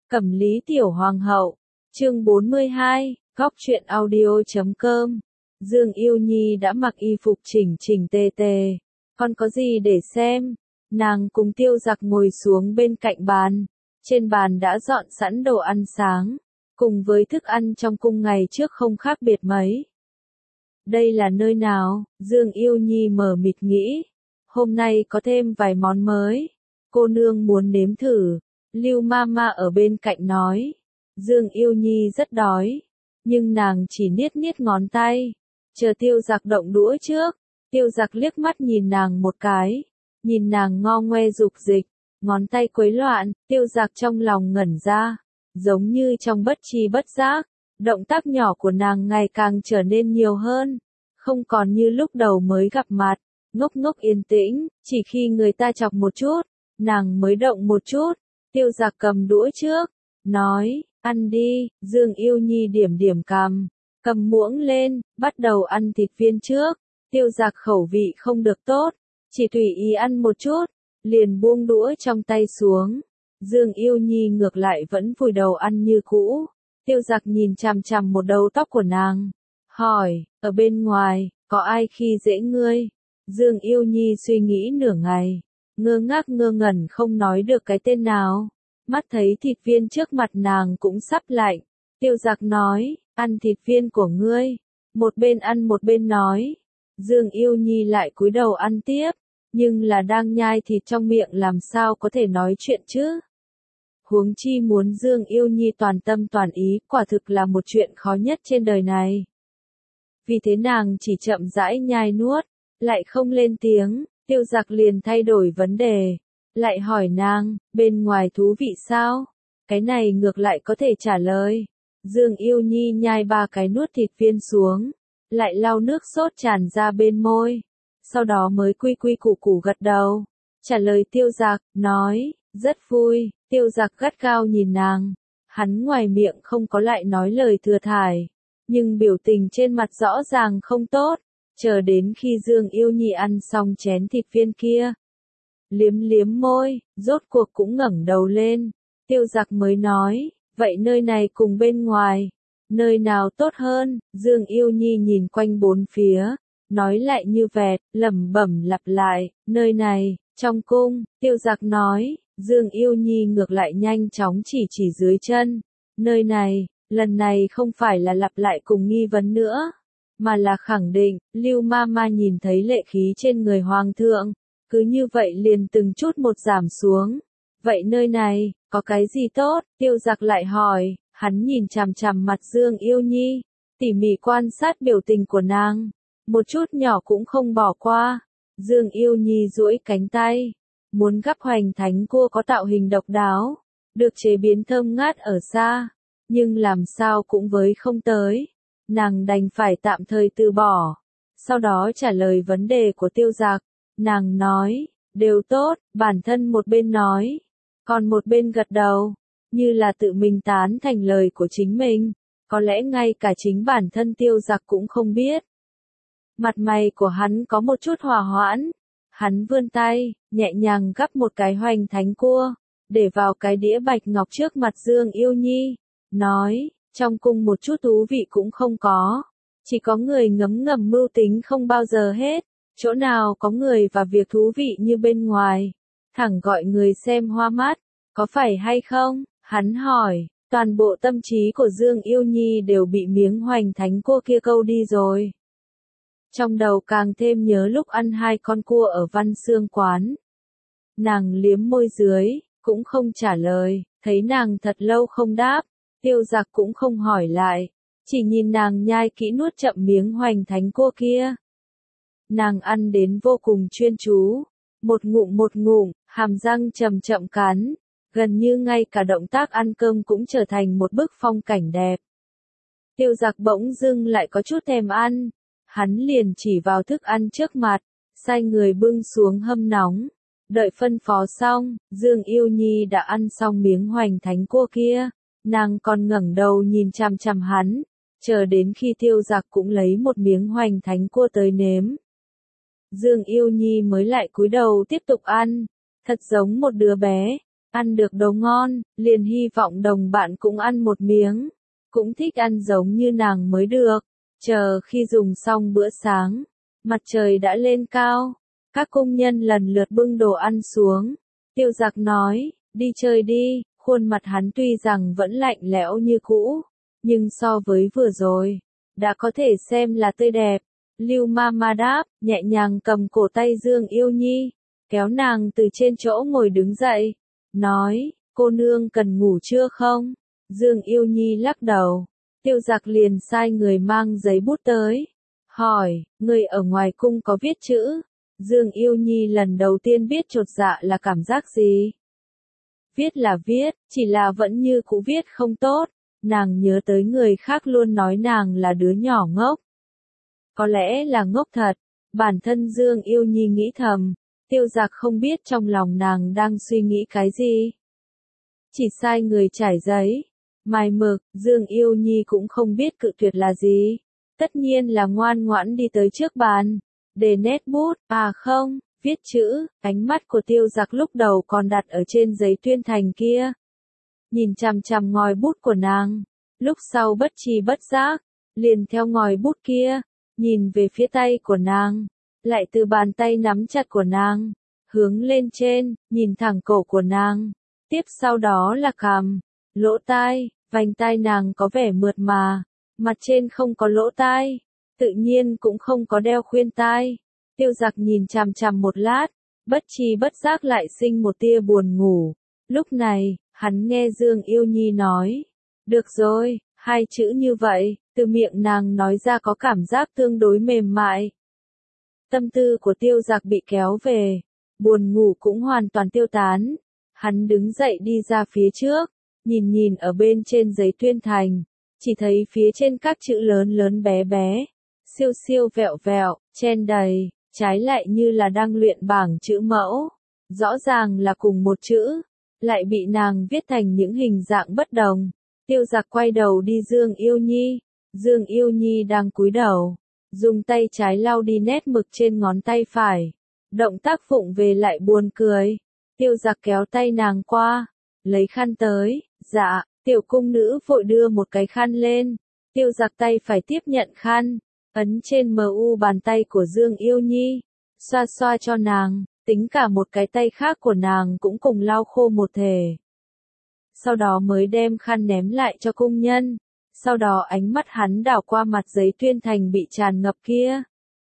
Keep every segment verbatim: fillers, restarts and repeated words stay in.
Cẩm lý tiểu hoàng hậu, chương bốn mươi hai, góc truyện audio chấm com. Dương Yêu Nhi đã mặc y phục chỉnh chỉnh tề tề, còn có gì để xem? Nàng cùng Tiêu Giặc ngồi xuống bên cạnh bàn, trên bàn đã dọn sẵn đồ ăn sáng, cùng với thức ăn trong cung ngày trước không khác biệt mấy. Đây là nơi nào? Dương Yêu Nhi mờ mịt nghĩ, hôm nay có thêm vài món mới, cô nương muốn nếm thử. Lưu Mama ở bên cạnh nói, Dương Yêu Nhi rất đói, nhưng nàng chỉ niết niết ngón tay, chờ Tiêu Giặc động đũa trước. Tiêu Giặc liếc mắt nhìn nàng một cái, nhìn nàng ngo ngoe dục dịch, ngón tay quấy loạn. Tiêu Giặc trong lòng ngẩn ra, giống như trong bất tri bất giác, động tác nhỏ của nàng ngày càng trở nên nhiều hơn, không còn như lúc đầu mới gặp mặt, ngốc ngốc yên tĩnh, chỉ khi người ta chọc một chút, nàng mới động một chút. Tiêu Giặc cầm đũa trước, nói, ăn đi. Dương Yêu Nhi điểm điểm cằm, cầm muỗng lên, bắt đầu ăn thịt viên trước. Tiêu Giặc khẩu vị không được tốt, chỉ tùy ý ăn một chút, liền buông đũa trong tay xuống. Dương Yêu Nhi ngược lại vẫn vùi đầu ăn như cũ. Tiêu Giặc nhìn chằm chằm một đầu tóc của nàng, hỏi, ở bên ngoài, có ai khi dễ ngươi? Dương Yêu Nhi suy nghĩ nửa ngày, ngơ ngác ngơ ngẩn không nói được cái tên nào. Mắt thấy thịt viên trước mặt nàng cũng sắp lạnh, Tiêu Giặc nói, ăn thịt viên của ngươi. Một bên ăn một bên nói. Dương Yêu Nhi lại cúi đầu ăn tiếp, nhưng là đang nhai thịt trong miệng làm sao có thể nói chuyện chứ? Huống chi muốn Dương Yêu Nhi toàn tâm toàn ý, quả thực là một chuyện khó nhất trên đời này. Vì thế nàng chỉ chậm rãi nhai nuốt, lại không lên tiếng. Tiêu Giặc liền thay đổi vấn đề, lại hỏi nàng, bên ngoài thú vị sao? Cái này ngược lại có thể trả lời. Dương Yêu Nhi nhai ba cái nuốt thịt viên xuống, lại lau nước sốt tràn ra bên môi, sau đó mới quy quy củ củ gật đầu, trả lời Tiêu Giặc, nói, rất vui. Tiêu Giặc gắt gao nhìn nàng, hắn ngoài miệng không có lại nói lời thừa thải, nhưng biểu tình trên mặt rõ ràng không tốt. Chờ đến khi Dương Yêu Nhi ăn xong chén thịt viên kia, liếm liếm môi, rốt cuộc cũng ngẩng đầu lên. Tiêu Giặc mới nói, vậy nơi này cùng bên ngoài, nơi nào tốt hơn? Dương Yêu Nhi nhìn quanh bốn phía, nói lại như vẹt, lẩm bẩm lặp lại, nơi này, trong cung. Tiêu Giặc nói, Dương Yêu Nhi ngược lại nhanh chóng chỉ chỉ dưới chân, nơi này, lần này không phải là lặp lại cùng nghi vấn nữa, mà là khẳng định. Lưu Mama nhìn thấy lệ khí trên người hoàng thượng, cứ như vậy liền từng chút một giảm xuống. Vậy nơi này, có cái gì tốt? Tiêu Giặc lại hỏi, hắn nhìn chằm chằm mặt Dương Yêu Nhi, tỉ mỉ quan sát biểu tình của nàng, một chút nhỏ cũng không bỏ qua. Dương Yêu Nhi duỗi cánh tay, muốn gắp hoành thánh cua có tạo hình độc đáo, được chế biến thơm ngát ở xa, nhưng làm sao cũng với không tới. Nàng đành phải tạm thời từ bỏ. Sau đó trả lời vấn đề của Tiêu Giặc, nàng nói, đều tốt. Bản thân một bên nói, còn một bên gật đầu, như là tự mình tán thành lời của chính mình. Có lẽ ngay cả chính bản thân Tiêu Giặc cũng không biết. Mặt mày của hắn có một chút hòa hoãn. Hắn vươn tay, nhẹ nhàng gắp một cái hoành thánh cua, để vào cái đĩa bạch ngọc trước mặt Dương Yêu Nhi, nói, trong cung một chút thú vị cũng không có, chỉ có người ngấm ngầm mưu tính không bao giờ hết, chỗ nào có người và việc thú vị như bên ngoài, thẳng gọi người xem hoa mắt, có phải hay không? Hắn hỏi, toàn bộ tâm trí của Dương Yêu Nhi đều bị miếng hoành thánh cua kia câu đi rồi. Trong đầu càng thêm nhớ lúc ăn hai con cua ở Văn Xương quán. Nàng liếm môi dưới, cũng không trả lời, thấy nàng thật lâu không đáp. Tiêu Giặc cũng không hỏi lại, chỉ nhìn nàng nhai kỹ nuốt chậm miếng hoành thánh cua kia. Nàng ăn đến vô cùng chuyên chú, một ngụm một ngụm, hàm răng chậm chậm cắn, gần như ngay cả động tác ăn cơm cũng trở thành một bức phong cảnh đẹp. Tiêu Giặc bỗng dưng lại có chút thèm ăn, hắn liền chỉ vào thức ăn trước mặt, sai người bưng xuống hâm nóng. Đợi phân phó xong, Dương Yêu Nhi đã ăn xong miếng hoành thánh cua kia. Nàng còn ngẩng đầu nhìn chằm chằm hắn, chờ đến khi Tiêu Giặc cũng lấy một miếng hoành thánh cua tới nếm. Dương Yêu Nhi mới lại cúi đầu tiếp tục ăn, thật giống một đứa bé, ăn được đồ ngon, liền hy vọng đồng bạn cũng ăn một miếng, cũng thích ăn giống như nàng mới được. Chờ khi dùng xong bữa sáng, mặt trời đã lên cao, các công nhân lần lượt bưng đồ ăn xuống. Tiêu Giặc nói, đi chơi đi, khuôn mặt hắn tuy rằng vẫn lạnh lẽo như cũ, nhưng so với vừa rồi, đã có thể xem là tươi đẹp. Lưu Mama đáp, nhẹ nhàng cầm cổ tay Dương Yêu Nhi, kéo nàng từ trên chỗ ngồi đứng dậy, nói, cô nương cần ngủ chưa không? Dương Yêu Nhi lắc đầu. Tiêu Giặc liền sai người mang giấy bút tới, hỏi, người ở ngoài cung có viết chữ? Dương Yêu Nhi lần đầu tiên biết chột dạ là cảm giác gì? Viết là viết, chỉ là vẫn như cũ viết không tốt. Nàng nhớ tới người khác luôn nói nàng là đứa nhỏ ngốc. Có lẽ là ngốc thật. Bản thân Dương Yêu Nhi nghĩ thầm. Tiêu Giặc không biết trong lòng nàng đang suy nghĩ cái gì. Chỉ sai người trải giấy, mài mực, Dương Yêu Nhi cũng không biết cự tuyệt là gì. Tất nhiên là ngoan ngoãn đi tới trước bàn, để nét bút, à không, viết chữ. Ánh mắt của Tiêu Giặc lúc đầu còn đặt ở trên giấy tuyên thành kia, nhìn chằm chằm ngòi bút của nàng, lúc sau bất tri bất giác, liền theo ngòi bút kia, nhìn về phía tay của nàng, lại từ bàn tay nắm chặt của nàng, hướng lên trên, nhìn thẳng cổ của nàng, tiếp sau đó là cằm, lỗ tai, vành tai nàng có vẻ mượt mà, mặt trên không có lỗ tai, tự nhiên cũng không có đeo khuyên tai. Tiêu Giặc nhìn chằm chằm một lát, bất tri bất giác lại sinh một tia buồn ngủ. Lúc này, hắn nghe Dương Yêu Nhi nói, được rồi, hai chữ như vậy, từ miệng nàng nói ra có cảm giác tương đối mềm mại. Tâm tư của Tiêu Giặc bị kéo về, buồn ngủ cũng hoàn toàn tiêu tán. Hắn đứng dậy đi ra phía trước, nhìn nhìn ở bên trên giấy tuyên thành, chỉ thấy phía trên các chữ lớn lớn bé bé, siêu siêu vẹo vẹo, chen đầy, trái lại như là đang luyện bảng chữ mẫu. Rõ ràng là cùng một chữ, lại bị nàng viết thành những hình dạng bất đồng. Tiêu Giặc quay đầu đi Dương Yêu Nhi, Dương Yêu Nhi đang cúi đầu, dùng tay trái lau đi nét mực trên ngón tay phải. Động tác vụng về lại buồn cười. Tiêu Giặc kéo tay nàng qua, lấy khăn tới, dạ, tiểu cung nữ vội đưa một cái khăn lên. Tiêu Giặc tay phải tiếp nhận khăn, ấn trên mu bàn tay của Dương Yêu Nhi, xoa xoa cho nàng, tính cả một cái tay khác của nàng cũng cùng lau khô một thể. Sau đó mới đem khăn ném lại cho cung nhân. Sau đó ánh mắt hắn đảo qua mặt giấy tuyên thành bị tràn ngập kia.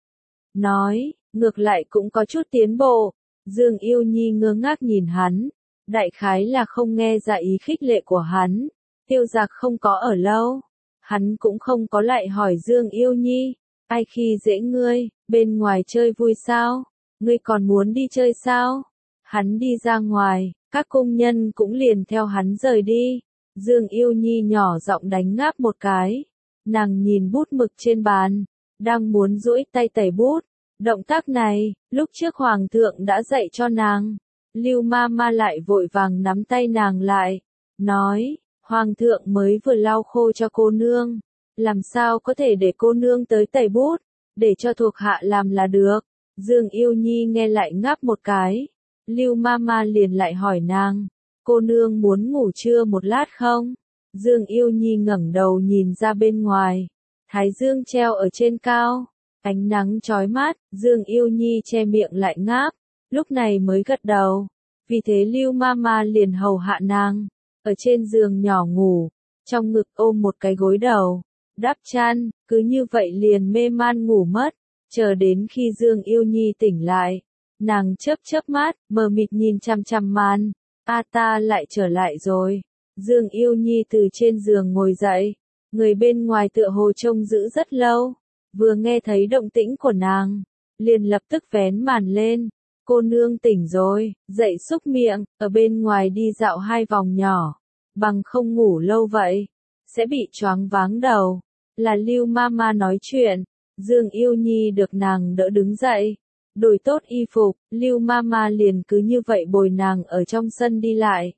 Nói, ngược lại cũng có chút tiến bộ. Dương Yêu Nhi ngơ ngác nhìn hắn. Đại khái là không nghe ra ý khích lệ của hắn. Tiêu Giặc không có ở lâu. Hắn cũng không có lại hỏi Dương Yêu Nhi. Ai khi dễ ngươi, bên ngoài chơi vui sao? Ngươi còn muốn đi chơi sao? Hắn đi ra ngoài, các công nhân cũng liền theo hắn rời đi. Dương Yêu Nhi nhỏ giọng đánh ngáp một cái. Nàng nhìn bút mực trên bàn, đang muốn duỗi tay tẩy bút. Động tác này, lúc trước Hoàng thượng đã dạy cho nàng. Lưu Mama lại vội vàng nắm tay nàng lại, nói, Hoàng thượng mới vừa lau khô cho cô nương. Làm sao có thể để cô nương tới tẩy bút, để cho thuộc hạ làm là được. Dương Yêu Nhi nghe lại ngáp một cái. Lưu Mama liền lại hỏi nàng, cô nương muốn ngủ trưa một lát không? Dương Yêu Nhi ngẩng đầu nhìn ra bên ngoài. Thái dương treo ở trên cao, ánh nắng chói mắt, Dương Yêu Nhi che miệng lại ngáp, lúc này mới gật đầu. Vì thế Lưu Mama liền hầu hạ nàng, ở trên giường nhỏ ngủ, trong ngực ôm một cái gối đầu, đắp chăn, cứ như vậy liền mê man ngủ mất, chờ đến khi Dương Yêu Nhi tỉnh lại. Nàng chớp chớp mắt, mờ mịt nhìn chằm chằm màn, a ta lại trở lại rồi. Dương Yêu Nhi từ trên giường ngồi dậy, người bên ngoài tựa hồ trông giữ rất lâu, vừa nghe thấy động tĩnh của nàng, liền lập tức vén màn lên. Cô nương tỉnh rồi, dậy xúc miệng, ở bên ngoài đi dạo hai vòng nhỏ, bằng không ngủ lâu vậy, sẽ bị choáng váng đầu. Là Lưu Mama nói chuyện, Dương Yêu Nhi được nàng đỡ đứng dậy, đổi tốt y phục, Lưu Mama liền cứ như vậy bồi nàng ở trong sân đi lại.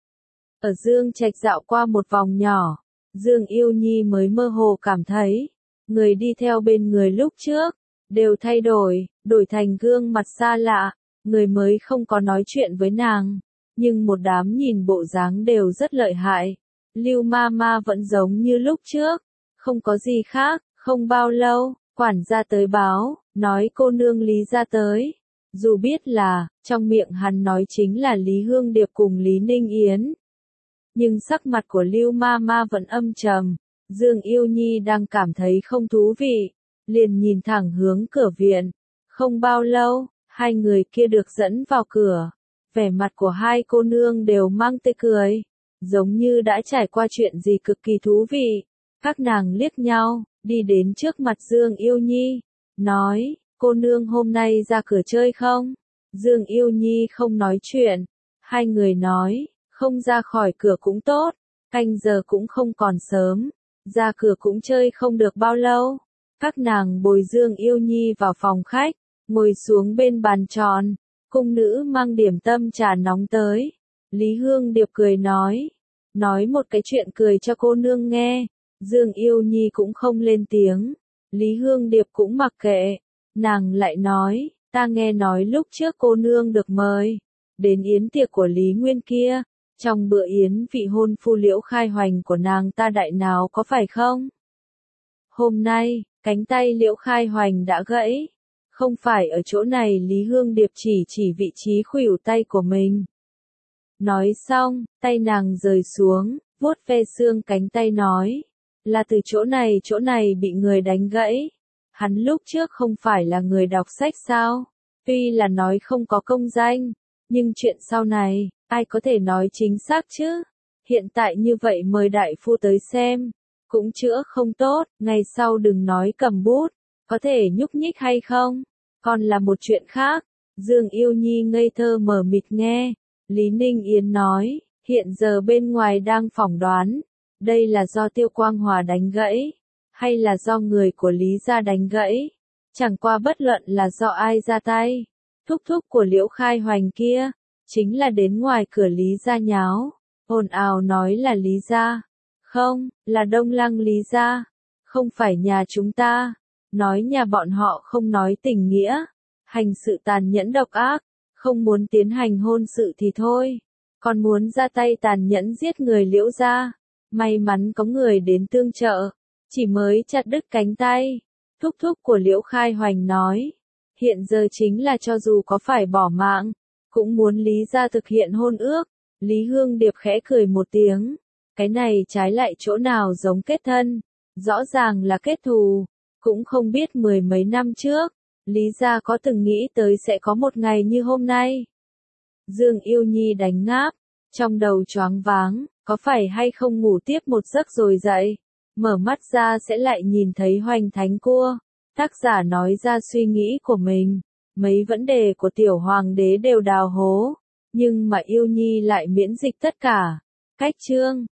Ở Dương Trạch dạo qua một vòng nhỏ, Dương Yêu Nhi mới mơ hồ cảm thấy, người đi theo bên người lúc trước, đều thay đổi, đổi thành gương mặt xa lạ, người mới không có nói chuyện với nàng, nhưng một đám nhìn bộ dáng đều rất lợi hại. Lưu ma ma vẫn giống như lúc trước, không có gì khác. Không bao lâu, quản gia tới báo, nói cô nương Lý gia tới. Dù biết là, trong miệng hắn nói chính là Lý Hương Điệp cùng Lý Ninh Yến. Nhưng sắc mặt của Lưu ma ma vẫn âm trầm. Dương Yêu Nhi đang cảm thấy không thú vị, liền nhìn thẳng hướng cửa viện. Không bao lâu, hai người kia được dẫn vào cửa. Vẻ mặt của hai cô nương đều mang tươi cười, giống như đã trải qua chuyện gì cực kỳ thú vị. Các nàng liếc nhau, đi đến trước mặt Dương Yêu Nhi, nói, cô nương hôm nay ra cửa chơi không? Dương Yêu Nhi không nói chuyện. Hai người nói, không ra khỏi cửa cũng tốt, canh giờ cũng không còn sớm, ra cửa cũng chơi không được bao lâu. Các nàng bồi Dương Yêu Nhi vào phòng khách, ngồi xuống bên bàn tròn, cung nữ mang điểm tâm trà nóng tới. Lý Hương Điệp cười nói, nói một cái chuyện cười cho cô nương nghe. Dương Yêu Nhi cũng không lên tiếng, Lý Hương Điệp cũng mặc kệ, nàng lại nói, ta nghe nói lúc trước cô nương được mời đến yến tiệc của Lý Nguyên kia, trong bữa yến vị hôn phu Liễu Khai Hoành của nàng ta đại nào có phải không? Hôm nay, cánh tay Liễu Khai Hoành đã gãy, không phải ở chỗ này. Lý Hương Điệp chỉ chỉ vị trí khuỷu tay của mình. Nói xong, tay nàng rời xuống, vuốt ve xương cánh tay nói, là từ chỗ này chỗ này bị người đánh gãy. Hắn lúc trước không phải là người đọc sách sao? Tuy là nói không có công danh, nhưng chuyện sau này, ai có thể nói chính xác chứ? Hiện tại như vậy mời đại phu tới xem, cũng chữa không tốt, ngày sau đừng nói cầm bút, có thể nhúc nhích hay không? Còn là một chuyện khác. Dương Yêu Nhi ngây thơ mờ mịt nghe. Lý Ninh Yến nói, hiện giờ bên ngoài đang phỏng đoán, đây là do Tiêu Quang Hòa đánh gãy, hay là do người của Lý gia đánh gãy. Chẳng qua bất luận là do ai ra tay, thúc thúc của Liễu Khai Hoành kia, chính là đến ngoài cửa Lý gia nháo, ồn ào nói là Lý gia, không, là Đông Lăng Lý gia, không phải nhà chúng ta, nói nhà bọn họ không nói tình nghĩa, hành sự tàn nhẫn độc ác, không muốn tiến hành hôn sự thì thôi, còn muốn ra tay tàn nhẫn giết người Liễu gia. May mắn có người đến tương trợ, chỉ mới chặt đứt cánh tay. Thúc thúc của Liễu Khai Hoành nói, hiện giờ chính là cho dù có phải bỏ mạng, cũng muốn Lý gia thực hiện hôn ước. Lý Hương Điệp khẽ cười một tiếng, cái này trái lại chỗ nào giống kết thân, rõ ràng là kết thù. Cũng không biết mười mấy năm trước, Lý gia có từng nghĩ tới sẽ có một ngày như hôm nay. Dương Yêu Nhi đánh ngáp, trong đầu choáng váng, có phải hay không ngủ tiếp một giấc rồi dậy, mở mắt ra sẽ lại nhìn thấy Hoành Thánh Cua. Tác giả nói ra suy nghĩ của mình, mấy vấn đề của tiểu hoàng đế đều đào hố, nhưng mà Yêu Nhi lại miễn dịch tất cả. Cách chương